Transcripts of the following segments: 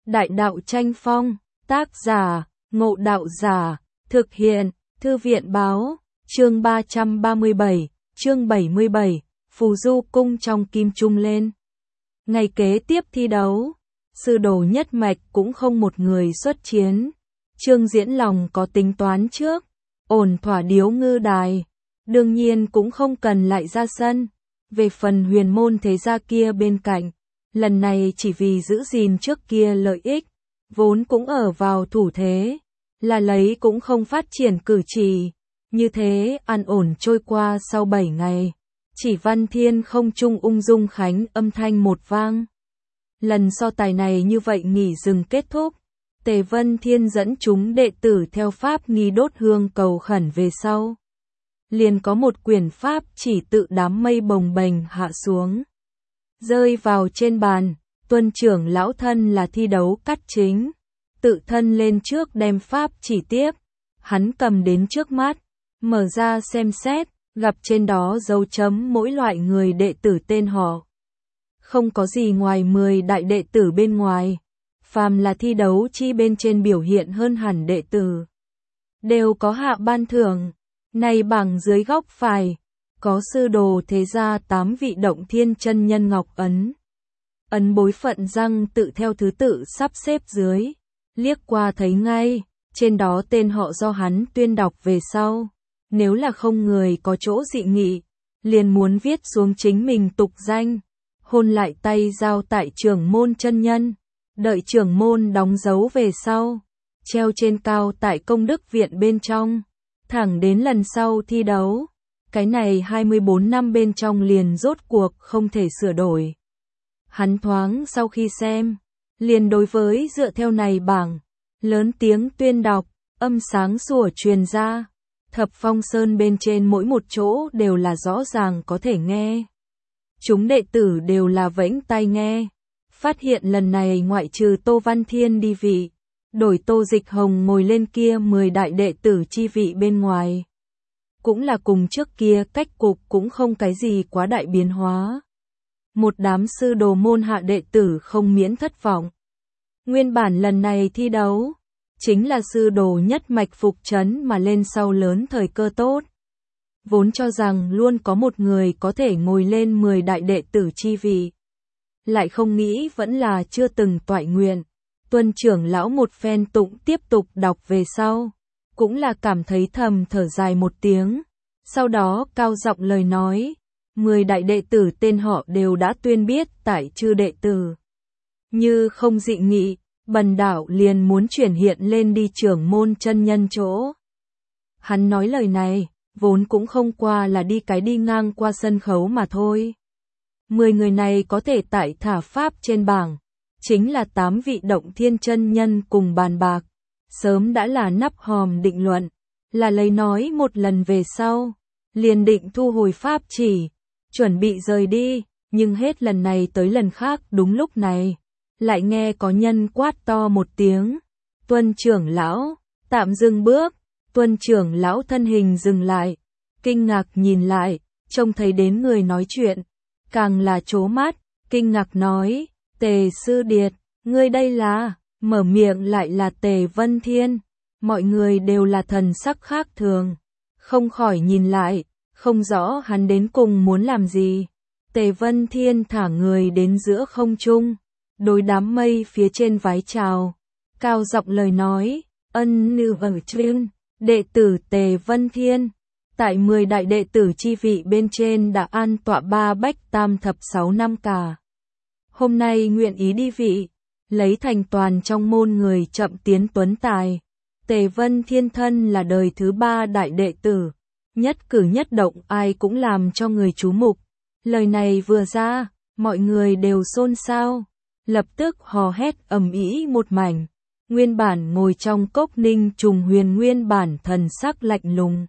Đại đạo tranh phong, tác giả, Ngộ Đạo Giả, thực hiện, Thư viện báo, chương 337, chương 77, Phù Du Cung trong kim trung lên. Ngày kế tiếp thi đấu, sư đồ nhất mạch cũng không một người xuất chiến. Trương Diễn lòng có tính toán trước, ổn thỏa điếu ngư đài, đương nhiên cũng không cần lại ra sân. Về phần huyền môn thế gia kia bên cạnh, lần này chỉ vì giữ gìn trước kia lợi ích, vốn cũng ở vào thủ thế, là lấy cũng không phát triển cử chỉ. Như thế an ổn trôi qua sau 7 ngày, chỉ Văn Thiên không trung ung dung khánh âm thanh một vang. Lần so tài này như vậy nghỉ dừng kết thúc, Tề Vân Thiên dẫn chúng đệ tử theo pháp nghi đốt hương cầu khẩn về sau. Liền có một quyển pháp chỉ tự đám mây bồng bềnh hạ xuống, rơi vào trên bàn. Tuân trưởng lão thân là thi đấu cắt chính, tự thân lên trước đem pháp chỉ tiếp. Hắn cầm đến trước mắt, mở ra xem xét, gặp trên đó dấu chấm mỗi loại người đệ tử tên họ. Không có gì ngoài 10 đại đệ tử bên ngoài, phàm là thi đấu chi bên trên biểu hiện hơn hẳn đệ tử, đều có hạ ban thưởng. Này bảng dưới góc phải, có sư đồ thế gia 8 vị Động Thiên chân nhân ngọc ấn. Ấn bối phận răng tự theo thứ tự sắp xếp dưới, liếc qua thấy ngay, trên đó tên họ do hắn tuyên đọc về sau. Nếu là không người có chỗ dị nghị, liền muốn viết xuống chính mình tục danh, hôn lại tay giao tại trưởng môn chân nhân, đợi trưởng môn đóng dấu về sau, treo trên cao tại công đức viện bên trong, thẳng đến lần sau thi đấu. Cái này 24 năm bên trong liền rốt cuộc không thể sửa đổi. Hắn thoáng sau khi xem, liền đối với dựa theo này bảng, lớn tiếng tuyên đọc, âm sáng sủa truyền ra. Thập Phong Sơn bên trên mỗi một chỗ đều là rõ ràng có thể nghe. Chúng đệ tử đều là vẫy tai nghe. Phát hiện lần này ngoại trừ Tô Văn Thiên đi vị, đổi Tô Dịch Hồng ngồi lên kia 10 đại đệ tử chi vị bên ngoài. Cũng là cùng trước kia cách cục cũng không cái gì quá đại biến hóa. Một đám sư đồ môn hạ đệ tử không miễn thất vọng. Nguyên bản lần này thi đấu, chính là sư đồ nhất mạch phục trấn mà lên sau lớn thời cơ tốt. Vốn cho rằng luôn có một người có thể ngồi lên 10 đại đệ tử chi vị. Lại không nghĩ vẫn là chưa từng toại nguyện. Tuân trưởng lão một phen tụng tiếp tục đọc về sau, cũng là cảm thấy thầm thở dài một tiếng. Sau đó cao giọng lời nói, 10 đại đệ tử tên họ đều đã tuyên biết tại chư đệ tử. Như không dị nghị, bần đạo liền muốn chuyển hiện lên đi trưởng môn chân nhân chỗ. Hắn nói lời này, vốn cũng không qua là đi ngang qua sân khấu mà thôi. 10 người này có thể tại thả pháp trên bảng, chính là 8 vị Động Thiên chân nhân cùng bàn bạc. Sớm đã là nắp hòm định luận, là lấy nói một lần về sau, liền định thu hồi pháp chỉ, chuẩn bị rời đi, nhưng hết lần này tới lần khác đúng lúc này, lại nghe có nhân quát to một tiếng, Tuân trưởng lão, tạm dừng bước. Tuân trưởng lão thân hình dừng lại, kinh ngạc nhìn lại, trông thấy đến người nói chuyện, càng là trố mắt, kinh ngạc nói, Tề Sư Điệt, ngươi đây là, mở miệng lại là Tề Vân Thiên. Mọi người đều là thần sắc khác thường, không khỏi nhìn lại, không rõ hắn đến cùng muốn làm gì. Tề Vân Thiên thả người đến giữa không trung, đối đám mây phía trên vái chào, cao giọng lời nói, ân nữ ở trên, đệ tử Tề Vân Thiên, tại 10 đại đệ tử chi vị bên trên đã an tọa 3 bách tam thập 6 năm cả. Hôm nay nguyện ý đi vị, lấy thành toàn trong môn người chậm tiến tuấn tài. Tề Vân Thiên thân là đời thứ 3 đại đệ tử, nhất cử nhất động ai cũng làm cho người chú mục. Lời này vừa ra, mọi người đều xôn xao, lập tức hò hét ầm ĩ một mảnh. Nguyên bản ngồi trong cốc Ninh Trùng Huyền nguyên bản thần sắc lạnh lùng,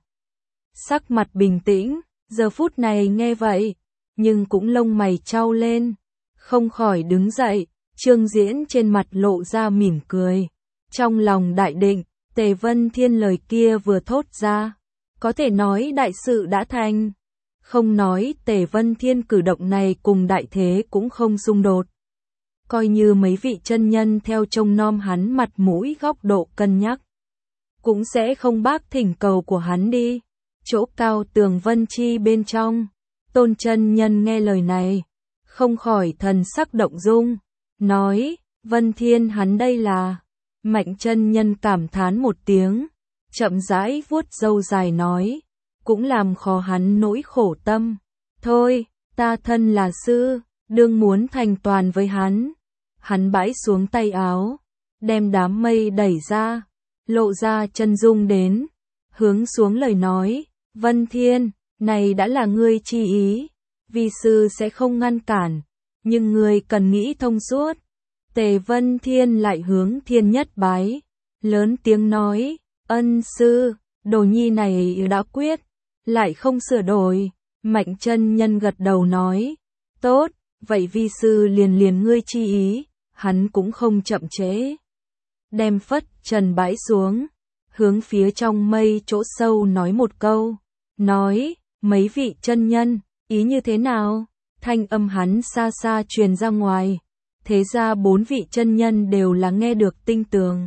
sắc mặt bình tĩnh, giờ phút này nghe vậy, nhưng cũng lông mày chau lên, không khỏi đứng dậy. Trương Diễn trên mặt lộ ra mỉm cười, trong lòng đại định. Tề Vân Thiên lời kia vừa thốt ra, có thể nói đại sự đã thành. Không nói Tề Vân Thiên cử động này cùng đại thế cũng không xung đột, coi như mấy vị chân nhân theo trông nom hắn mặt mũi góc độ cân nhắc, cũng sẽ không bác thỉnh cầu của hắn đi. Chỗ cao tường Vân Chi bên trong, Tôn chân nhân nghe lời này, không khỏi thần sắc động dung, nói, Vân Thiên hắn đây là. Mạnh chân nhân cảm thán một tiếng, chậm rãi vuốt râu dài nói, cũng làm khó hắn nỗi khổ tâm. Thôi, ta thân là sư, đương muốn thành toàn với hắn. Hắn bãi xuống tay áo, đem đám mây đẩy ra, lộ ra chân dung đến, hướng xuống lời nói, Vân Thiên, này đã là ngươi chi ý, vi sư sẽ không ngăn cản, nhưng ngươi cần nghĩ thông suốt. Tề Vân Thiên lại hướng Thiên Nhất bái, lớn tiếng nói, ân sư, đồ nhi này đã quyết, lại không sửa đổi. Mạnh chân nhân gật đầu nói, tốt, vậy vi sư liền ngươi chi ý, hắn cũng không chậm trễ. Đem phất trần bãi xuống, hướng phía trong mây chỗ sâu nói một câu, nói, mấy vị chân nhân, ý như thế nào? Thanh âm hắn xa xa truyền ra ngoài, thế ra 4 vị chân nhân đều là nghe được tinh tường.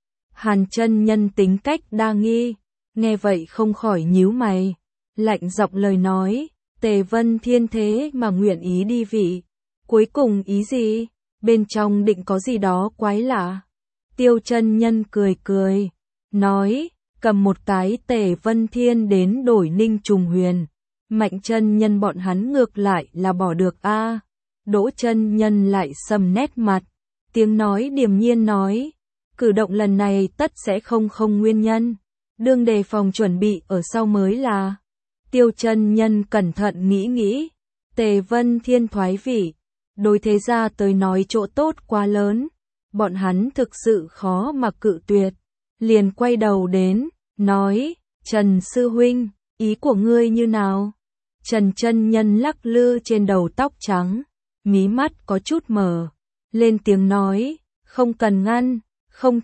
Hàn chân nhân tính cách đa nghi, nghe vậy không khỏi nhíu mày, lạnh giọng lời nói, Tề Vân Thiên thế mà nguyện ý đi vị, cuối cùng ý gì? Bên trong định có gì đó quái lạ. Tiêu chân nhân cười cười, nói, cầm một cái Tề Vân Thiên đến đổi Ninh Trùng Huyền. Mạnh chân nhân bọn hắn ngược lại là bỏ được a. Đỗ chân nhân lại sầm nét mặt, tiếng nói điềm nhiên nói, cử động lần này tất sẽ không nguyên nhân, đương đề phòng chuẩn bị ở sau mới là. Tiêu chân nhân cẩn thận nghĩ, Tề Vân Thiên thoái vị, đối thế gia tới nói chỗ tốt quá lớn, bọn hắn thực sự khó mà cự tuyệt, liền quay đầu đến, nói, Trần Sư Huynh, ý của ngươi như nào? Trần chân nhân lắc lư trên đầu tóc trắng, mí mắt có chút mở, lên tiếng nói, không cần ngăn, không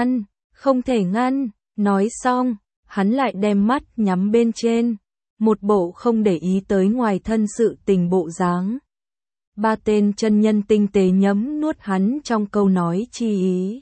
thể ngăn, nói xong, hắn lại đem mắt nhắm bên trên, một bộ không để ý tới ngoài thân sự tình bộ dáng. 3 tên chân nhân tinh tế nhấm nuốt hắn trong câu nói chi ý.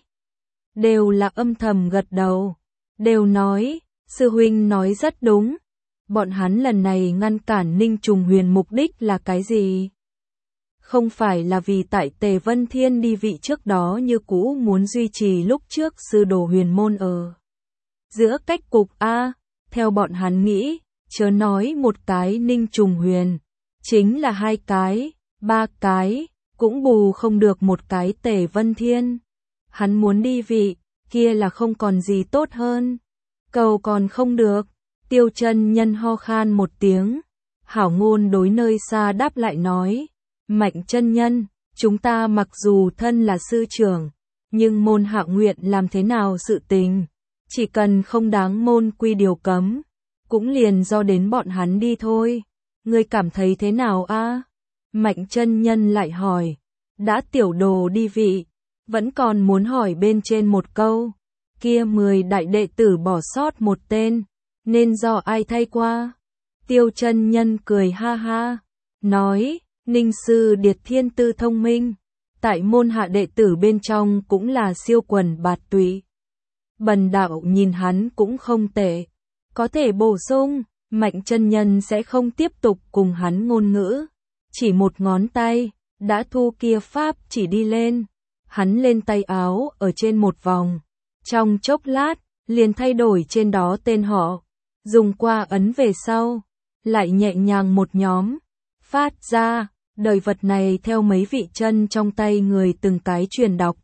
Đều là âm thầm gật đầu, đều nói, sư huynh nói rất đúng. Bọn hắn lần này ngăn cản Ninh Trùng Huyền mục đích là cái gì? Không phải là vì tại Tề Vân Thiên đi vị trước đó như cũ muốn duy trì lúc trước sư đồ huyền môn ở giữa cách cục A, theo bọn hắn nghĩ, chớ nói một cái Ninh Trùng Huyền, chính là 2 cái, 3 cái, cũng bù không được một cái Tề Vân Thiên. Hắn muốn đi vị, kia là không còn gì tốt hơn. Cầu còn không được. Tiêu chân nhân ho khan một tiếng, hảo ngôn đối nơi xa đáp lại nói, Mạnh chân nhân, chúng ta mặc dù thân là sư trưởng, nhưng môn hạ nguyện làm thế nào sự tình, chỉ cần không đáng môn quy điều cấm, cũng liền do đến bọn hắn đi thôi, ngươi cảm thấy thế nào a? Mạnh chân nhân lại hỏi, đã tiểu đồ đi vị, vẫn còn muốn hỏi bên trên một câu, kia 10 đại đệ tử bỏ sót một tên, nên do ai thay qua? Tiêu chân nhân cười ha ha, nói, Ninh sư Điệt Thiên tư thông minh, tại môn hạ đệ tử bên trong cũng là siêu quần bạt tụy. Bần đạo nhìn hắn cũng không tệ, có thể bổ sung, Mạnh chân nhân sẽ không tiếp tục cùng hắn ngôn ngữ, chỉ một ngón tay, đã thu kia pháp chỉ đi lên, hắn lên tay áo ở trên một vòng, trong chốc lát, liền thay đổi trên đó tên họ. Dùng qua ấn về sau, lại nhẹ nhàng một nhóm, phát ra, đời vật này theo mấy vị chân trong tay người từng cái truyền đọc.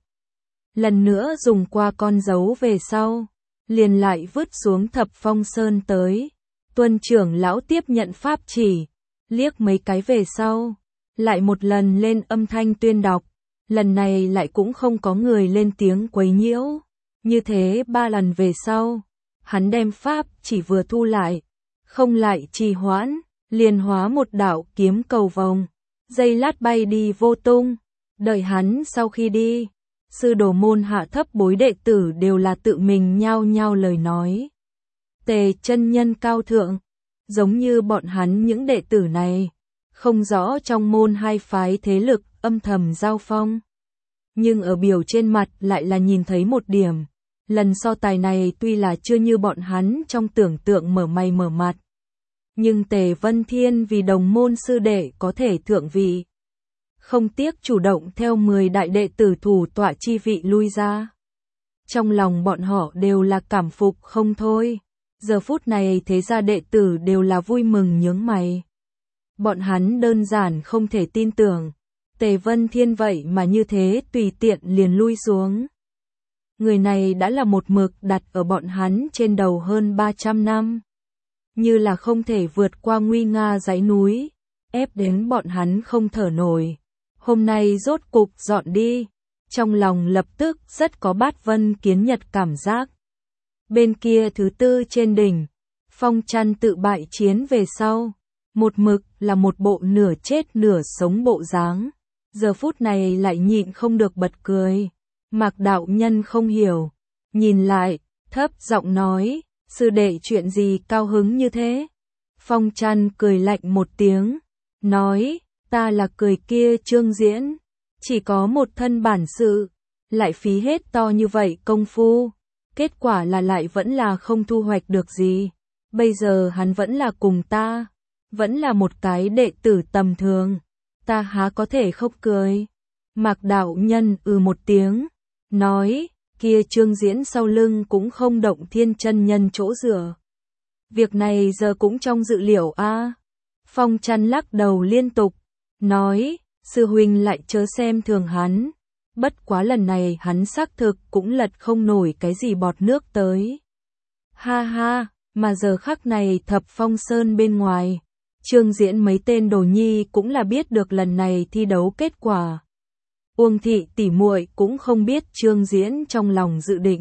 Lần nữa dùng qua con dấu về sau, liền lại vứt xuống Thập Phong Sơn tới. Tuân trưởng lão tiếp nhận pháp chỉ, liếc mấy cái về sau, lại một lần lên âm thanh tuyên đọc, lần này lại cũng không có người lên tiếng quấy nhiễu. Như thế 3 lần về sau, hắn đem pháp chỉ vừa thu lại, không lại trì hoãn, liền hóa một đạo kiếm cầu vòng, dây lát bay đi vô tung. Đợi hắn sau khi đi, sư đồ môn hạ thấp bối đệ tử đều là tự mình nhao nhao lời nói. Tề chân nhân cao thượng, giống như bọn hắn những đệ tử này, không rõ trong môn 2 phái thế lực âm thầm giao phong. nhưng ở biểu trên mặt lại là nhìn thấy một điểm. Lần so tài này tuy là chưa như bọn hắn trong tưởng tượng mở mày mở mặt, nhưng Tề Vân Thiên vì đồng môn sư đệ có thể thượng vị, không tiếc chủ động theo 10 đại đệ tử thủ tọa chi vị lui ra. Trong lòng bọn họ đều là cảm phục không thôi. Giờ phút này thế gia đệ tử đều là vui mừng nhướng mày. Bọn hắn đơn giản không thể tin tưởng, Tề Vân Thiên vậy mà như thế tùy tiện liền lui xuống. Người này đã là một mực đặt ở bọn hắn trên đầu hơn 300 năm. Như là không thể vượt qua nguy nga dãy núi, ép đến bọn hắn không thở nổi. Hôm nay rốt cục dọn đi, trong lòng lập tức rất có Bát Vân Kiến Nhật cảm giác. Bên kia thứ tư trên đỉnh, Phong Chăn tự bại chiến về sau, một mực là một bộ nửa chết nửa sống bộ dáng. Giờ phút này lại nhịn không được bật cười. Mạc đạo nhân không hiểu, nhìn lại, thấp giọng nói, sư đệ chuyện gì cao hứng như thế? Phong Chăn cười lạnh một tiếng, nói, ta là cười kia Trương Diễn, chỉ có một thân bản sự, lại phí hết to như vậy công phu, kết quả là lại vẫn là không thu hoạch được gì. Bây giờ hắn vẫn là cùng ta, vẫn là một cái đệ tử tầm thường, ta há có thể không cười. Mạc đạo nhân một tiếng, nói, kia Trương Diễn sau lưng cũng không động Thiên chân nhân chỗ dựa. Việc này giờ cũng trong dự liệu a. Phong Chăn lắc đầu liên tục, nói, sư huynh lại chớ xem thường hắn. Bất quá lần này hắn xác thực cũng lật không nổi cái gì bọt nước tới. Ha ha, mà giờ khắc này Thập Phong Sơn bên ngoài, Trương Diễn mấy tên đồ nhi cũng là biết được lần này thi đấu kết quả. Uông thị tỷ muội cũng không biết Trương Diễn trong lòng dự định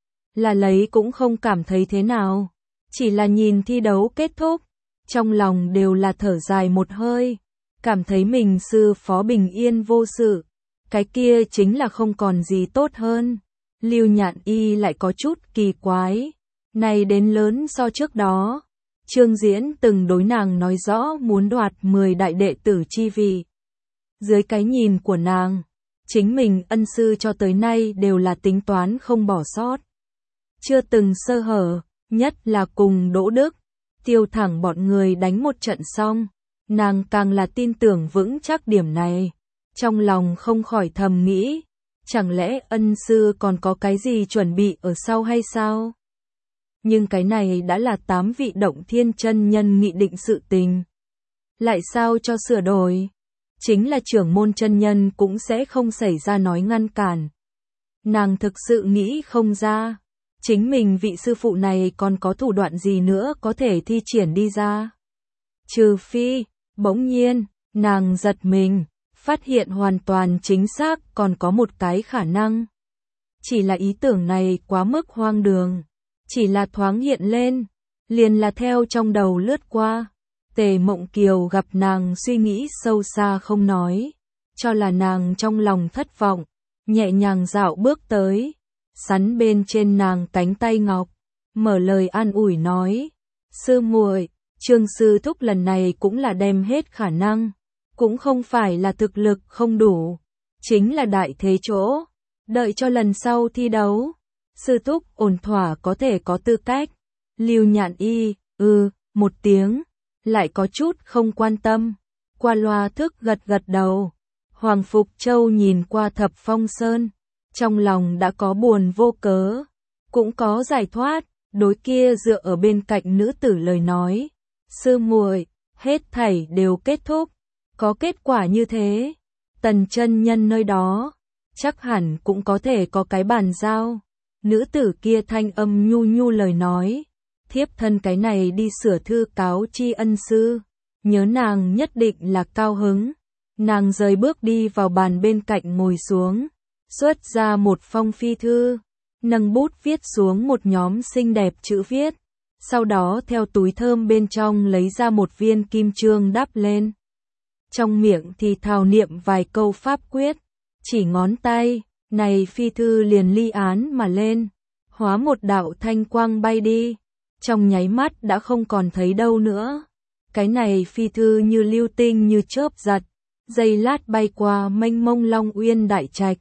là lấy cũng không cảm thấy thế nào, chỉ là nhìn thi đấu kết thúc, trong lòng đều là thở dài một hơi, cảm thấy mình sư phó bình yên vô sự, cái kia chính là không còn gì tốt hơn. Lưu Nhạn Y lại có chút kỳ quái, này đến lớn so trước đó, Trương Diễn từng đối nàng nói rõ muốn đoạt 10 đại đệ tử chi vị. Dưới cái nhìn của nàng, chính mình ân sư cho tới nay đều là tính toán không bỏ sót, chưa từng sơ hở, nhất là cùng Đỗ Đức, Tiêu Thẳng bọn người đánh một trận xong, nàng càng là tin tưởng vững chắc điểm này, trong lòng không khỏi thầm nghĩ, chẳng lẽ ân sư còn có cái gì chuẩn bị ở sau hay sao? Nhưng cái này đã là 8 vị động Thiên chân nhân nghị định sự tình, lại sao cho sửa đổi? Chính là trưởng môn chân nhân cũng sẽ không xảy ra nói ngăn cản. Nàng thực sự nghĩ không ra, chính mình vị sư phụ này còn có thủ đoạn gì nữa có thể thi triển đi ra. Trừ phi, bỗng nhiên, nàng giật mình, phát hiện hoàn toàn chính xác còn có một cái khả năng. Chỉ là ý tưởng này quá mức hoang đường, chỉ là thoáng hiện lên, liền là theo trong đầu lướt qua. Tề Mộng Kiều gặp nàng suy nghĩ sâu xa không nói, cho là nàng trong lòng thất vọng, nhẹ nhàng dạo bước tới, sắn bên trên nàng cánh tay ngọc, mở lời an ủi nói, sư muội, Trương sư thúc lần này cũng là đem hết khả năng, cũng không phải là thực lực không đủ, chính là đại thế chỗ, đợi cho lần sau thi đấu, sư thúc ổn thỏa có thể có tư cách. Lưu Nhạn Y, một tiếng, lại có chút không quan tâm, qua loa thức gật gật đầu. Hoàng Phục Châu nhìn qua Thập Phong Sơn, trong lòng đã có buồn vô cớ, cũng có giải thoát, đối kia dựa ở bên cạnh nữ tử lời nói, sư muội, hết thảy đều kết thúc, có kết quả như thế, Tần chân nhân nơi đó, chắc hẳn cũng có thể có cái bàn giao. Nữ tử kia thanh âm nhu nhu lời nói, thiếp thân cái này đi sửa thư cáo tri ân sư, nhớ nàng nhất định là cao hứng. Nàng rời bước đi vào bàn bên cạnh ngồi xuống, xuất ra một phong phi thư, nâng bút viết xuống một nhóm xinh đẹp chữ viết, sau đó theo túi thơm bên trong lấy ra một viên kim chương đắp lên. Trong miệng thì thào niệm vài câu pháp quyết, chỉ ngón tay, này phi thư liền ly án mà lên, hóa một đạo thanh quang bay đi, trong nháy mắt đã không còn thấy đâu nữa. Cái này phi thư như lưu tinh như chớp giật, giây lát bay qua mênh mông Long Uyên đại trạch,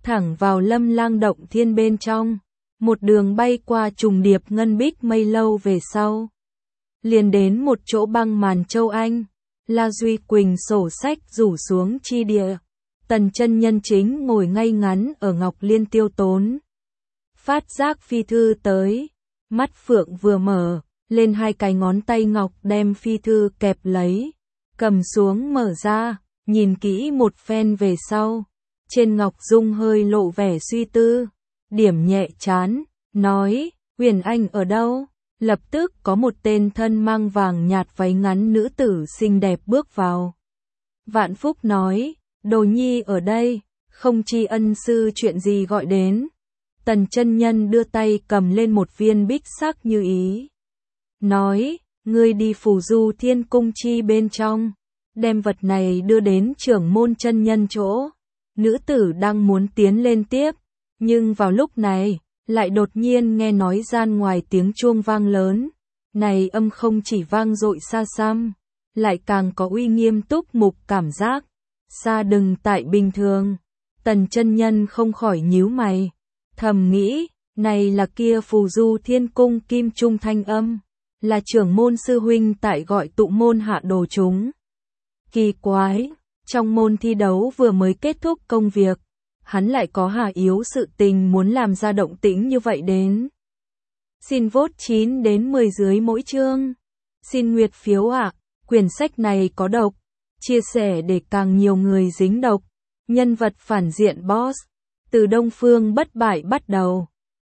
thẳng vào Lâm Lang động thiên bên trong, một đường bay qua trùng điệp ngân bích mây lâu về sau. Liền đến một chỗ băng màn châu Anh, La Duy Quỳnh sổ sách rủ xuống chi địa. Tần chân nhân chính ngồi ngay ngắn ở Ngọc Liên Tiêu Tốn. Phát giác phi thư tới, mắt phượng vừa mở, lên hai cái ngón tay ngọc đem phi thư kẹp lấy, cầm xuống mở ra, nhìn kỹ một phen về sau. Trên ngọc dung hơi lộ vẻ suy tư, điểm nhẹ chán, nói, Huyền Anh ở đâu? Lập tức có một tên thân mang vàng nhạt váy ngắn nữ tử xinh đẹp bước vào. Vạn Phúc nói, Đồ Nhi ở đây, không tri ân sư chuyện gì gọi đến. Tần chân nhân đưa tay cầm lên một viên bích sắc như ý. Nói, ngươi đi Phù Du Thiên Cung chi bên trong, đem vật này đưa đến trưởng môn chân nhân chỗ. Nữ tử đang muốn tiến lên tiếp, nhưng vào lúc này, lại đột nhiên nghe nói gian ngoài tiếng chuông vang lớn. Này âm không chỉ vang dội xa xăm, lại càng có uy nghiêm túc mục cảm giác. Xa đừng tại bình thường. Tần chân nhân không khỏi nhíu mày, thầm nghĩ, này là kia Phù Du Thiên Cung kim trung thanh âm, là trưởng môn sư huynh tại gọi tụ môn hạ đồ chúng. Kỳ quái, trong môn thi đấu vừa mới kết thúc công việc, hắn lại có hà yếu sự tình muốn làm ra động tĩnh như vậy đến. Xin vote 9 đến 10 dưới mỗi chương. Xin nguyệt phiếu ạ, quyển sách này có độc, chia sẻ để càng nhiều người dính độc. Nhân vật phản diện boss, từ Đông Phương bất bại bắt đầu.